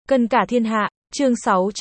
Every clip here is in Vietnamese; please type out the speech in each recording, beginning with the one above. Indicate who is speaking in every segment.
Speaker 1: Cân cả thiên hạ, chương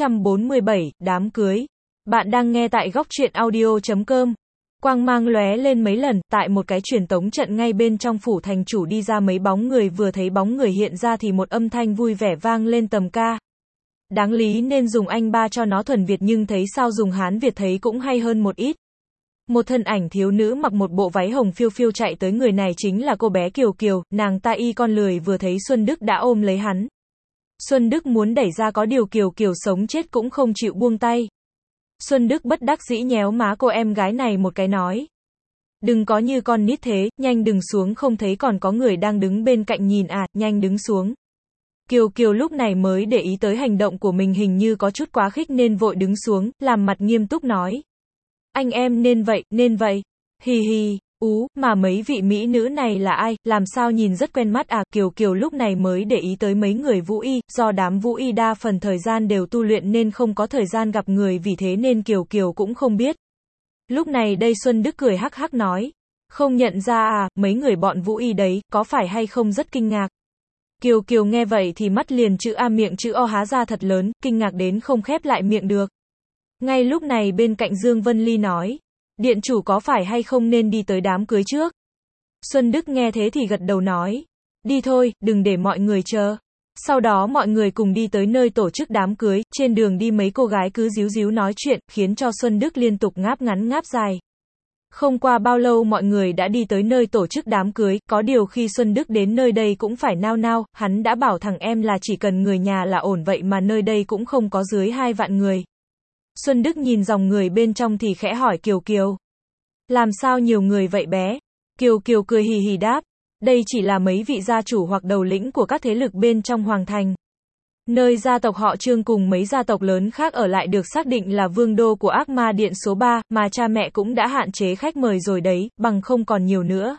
Speaker 1: 647, đám cưới. Bạn đang nghe tại góc truyện audio.com. Quang mang lóe lên mấy lần, tại một cái truyền tống trận ngay bên trong phủ thành chủ đi ra mấy bóng người, vừa thấy bóng người hiện ra thì một âm thanh vui vẻ vang lên tầm ca. Đáng lý nên dùng Anh ba cho nó thuần Việt, nhưng thấy sao dùng Hán Việt thấy cũng hay hơn một ít. Một thân ảnh thiếu nữ mặc một bộ váy hồng phiêu phiêu chạy tới, người này chính là cô bé Kiều Kiều, nàng ta y con lười vừa thấy Xuân Đức đã ôm lấy hắn. Xuân Đức muốn đẩy ra, có điều Kiều Kiều sống chết cũng không chịu buông tay. Xuân Đức bất đắc dĩ nhéo má cô em gái này một cái nói: đừng có như con nít thế, nhanh đừng xuống, không thấy còn có người đang đứng bên cạnh nhìn à, nhanh đứng xuống. Kiều Kiều lúc này mới để ý tới hành động của mình hình như có chút quá khích nên vội đứng xuống, làm mặt nghiêm túc nói: anh em nên vậy, hì hì. Mà mấy vị mỹ nữ này là ai, làm sao nhìn rất quen mắt à. Kiều Kiều lúc này mới để ý tới mấy người vũ y, do đám vũ y đa phần thời gian đều tu luyện nên không có thời gian gặp người, vì thế nên Kiều Kiều cũng không biết. Lúc này đây Xuân Đức cười hắc hắc nói: không nhận ra à, mấy người bọn vũ y đấy, có phải hay không rất kinh ngạc. Kiều Kiều nghe vậy thì mắt liền chữ A miệng chữ O há ra thật lớn, kinh ngạc đến không khép lại miệng được. Ngay lúc này bên cạnh Dương Vân Ly nói: điện chủ có phải hay không nên đi tới đám cưới trước? Xuân Đức nghe thế thì gật đầu nói: đi thôi, đừng để mọi người chờ. Sau đó mọi người cùng đi tới nơi tổ chức đám cưới, trên đường đi mấy cô gái cứ díu díu nói chuyện, khiến cho Xuân Đức liên tục ngáp ngắn ngáp dài. Không qua bao lâu mọi người đã đi tới nơi tổ chức đám cưới, có điều khi Xuân Đức đến nơi đây cũng phải nao nao, hắn đã bảo thằng em là chỉ cần người nhà là ổn, vậy mà nơi đây cũng không có dưới 2 vạn người. Xuân Đức nhìn dòng người bên trong thì khẽ hỏi Kiều Kiều: làm sao nhiều người vậy bé? Kiều Kiều cười hì hì đáp: đây chỉ là mấy vị gia chủ hoặc đầu lĩnh của các thế lực bên trong hoàng thành. Nơi gia tộc họ Trương cùng mấy gia tộc lớn khác ở lại được xác định là vương đô của Ác Ma Điện số 3, mà cha mẹ cũng đã hạn chế khách mời rồi đấy, bằng không còn nhiều nữa.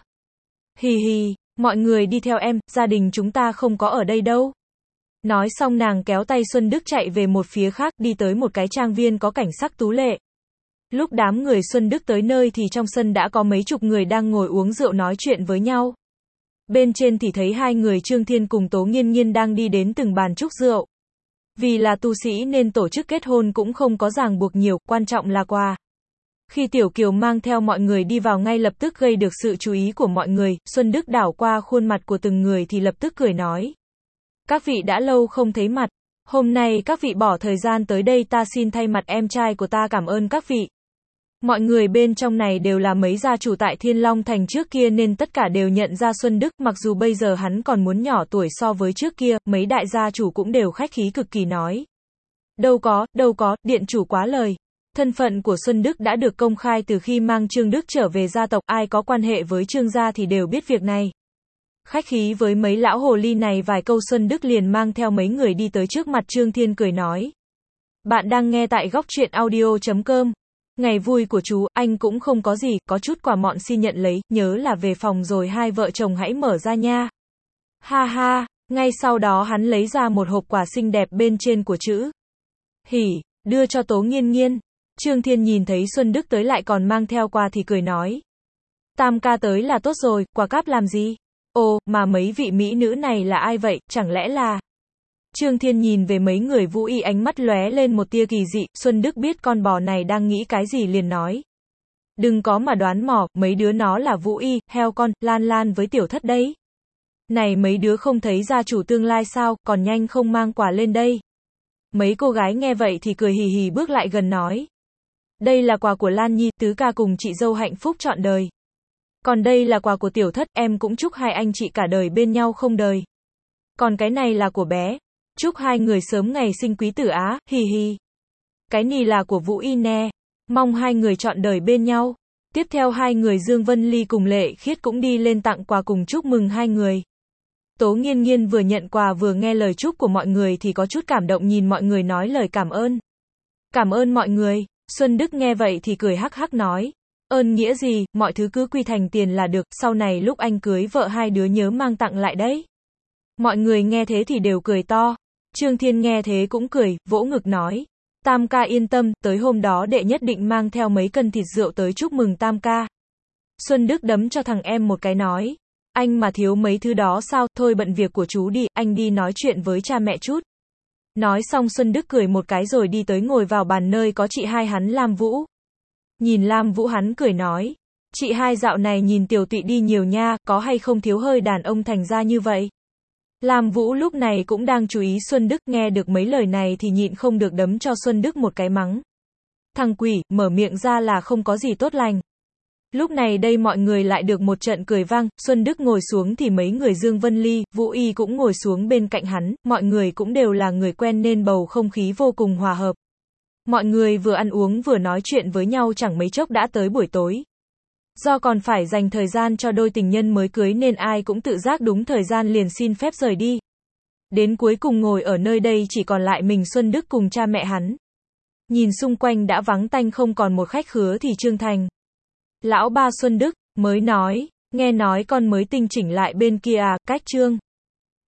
Speaker 1: Hì hì, mọi người đi theo em, gia đình chúng ta không có ở đây đâu. Nói xong nàng kéo tay Xuân Đức chạy về một phía khác, đi tới một cái trang viên có cảnh sắc tú lệ. Lúc đám người Xuân Đức tới nơi thì trong sân đã có mấy chục người đang ngồi uống rượu nói chuyện với nhau. Bên trên thì thấy 2 người Trương Thiên cùng Tố Nghiên Nghiên đang đi đến từng bàn chúc rượu. Vì là tu sĩ nên tổ chức kết hôn cũng không có ràng buộc nhiều, quan trọng là quà. Khi Tiểu Kiều mang theo mọi người đi vào ngay lập tức gây được sự chú ý của mọi người, Xuân Đức đảo qua khuôn mặt của từng người thì lập tức cười nói: các vị đã lâu không thấy mặt, hôm nay các vị bỏ thời gian tới đây, ta xin thay mặt em trai của ta cảm ơn các vị. Mọi người bên trong này đều là mấy gia chủ tại Thiên Long Thành trước kia nên tất cả đều nhận ra Xuân Đức, mặc dù bây giờ hắn còn muốn nhỏ tuổi so với trước kia, mấy đại gia chủ cũng đều khách khí cực kỳ nói: đâu có, điện chủ quá lời. Thân phận của Xuân Đức đã được công khai từ khi mang Trương Đức trở về gia tộc, ai có quan hệ với Trương gia thì đều biết việc này. Khách khí với mấy lão hồ ly này vài câu, Xuân Đức liền mang theo mấy người đi tới trước mặt Trương Thiên cười nói: bạn đang nghe tại góc truyện audio.com. Ngày vui của chú, anh cũng không có gì, có chút quà mọn xin nhận lấy, nhớ là về phòng rồi hai vợ chồng hãy mở ra nha. Ha ha, ngay sau đó hắn lấy ra một hộp quà xinh đẹp, bên trên của chữ hỉ, đưa cho Tố Nghiên Nghiên. Trương Thiên nhìn thấy Xuân Đức tới lại còn mang theo quà thì cười nói: tam ca tới là tốt rồi, quà cáp làm gì? Ồ, mà mấy vị mỹ nữ này là ai vậy, chẳng lẽ là... Trương Thiên nhìn về mấy người vũ y, ánh mắt lóe lên một tia kỳ dị. Xuân Đức biết con bò này đang nghĩ cái gì liền nói: đừng có mà đoán mò, mấy đứa nó là vũ y, heo con, Lan Lan với Tiểu Thất đấy. Này mấy đứa không thấy gia chủ tương lai sao, còn nhanh không mang quà lên đây. Mấy cô gái nghe vậy thì cười hì hì bước lại gần nói: đây là quà của Lan Nhi, tứ ca cùng chị dâu hạnh phúc trọn đời. Còn đây là quà của Tiểu Thất, em cũng chúc hai anh chị cả đời bên nhau không đời. Còn cái này là của bé, chúc hai người sớm ngày sinh quý tử á, hì hì. Cái này là của Vũ Y nè, mong hai người trọn đời bên nhau. Tiếp theo 2 người Dương Vân Ly cùng Lệ Khiết cũng đi lên tặng quà cùng chúc mừng 2 người. Tố Nghiên Nghiên vừa nhận quà vừa nghe lời chúc của mọi người thì có chút cảm động, nhìn mọi người nói lời cảm ơn. Cảm ơn mọi người. Xuân Đức nghe vậy thì cười hắc hắc nói: ơn nghĩa gì, mọi thứ cứ quy thành tiền là được, sau này lúc anh cưới vợ hai đứa nhớ mang tặng lại đấy. Mọi người nghe thế thì đều cười to. Trương Thiên nghe thế cũng cười, vỗ ngực nói: tam ca yên tâm, tới hôm đó đệ nhất định mang theo mấy cân thịt rượu tới chúc mừng tam ca. Xuân Đức đấm cho thằng em một cái nói: anh mà thiếu mấy thứ đó sao, thôi bận việc của chú đi, anh đi nói chuyện với cha mẹ chút. Nói xong Xuân Đức cười một cái rồi đi tới ngồi vào bàn nơi có chị hai hắn Lam Vũ. Nhìn Lam Vũ hắn cười nói. Chị hai dạo này nhìn tiểu tụy đi nhiều nha, có hay không thiếu hơi đàn ông thành ra như vậy? Lam Vũ lúc này cũng đang chú ý Xuân Đức, nghe được mấy lời này thì nhịn không được đấm cho Xuân Đức một cái mắng. Thằng quỷ, mở miệng ra là không có gì tốt lành. Lúc này đây mọi người lại được một trận cười vang, Xuân Đức ngồi xuống thì mấy người Dương Vân Ly, Vũ Y cũng ngồi xuống bên cạnh hắn, mọi người cũng đều là người quen nên bầu không khí vô cùng hòa hợp. Mọi người vừa ăn uống vừa nói chuyện với nhau chẳng mấy chốc đã tới buổi tối. Do còn phải dành thời gian cho đôi tình nhân mới cưới nên ai cũng tự giác đúng thời gian liền xin phép rời đi. Đến cuối cùng ngồi ở nơi đây chỉ còn lại mình Xuân Đức cùng cha mẹ hắn. Nhìn xung quanh đã vắng tanh không còn một khách khứa thì Trương Thành, lão ba Xuân Đức, mới nói, nghe nói con mới tinh chỉnh lại bên kia à, cách Trương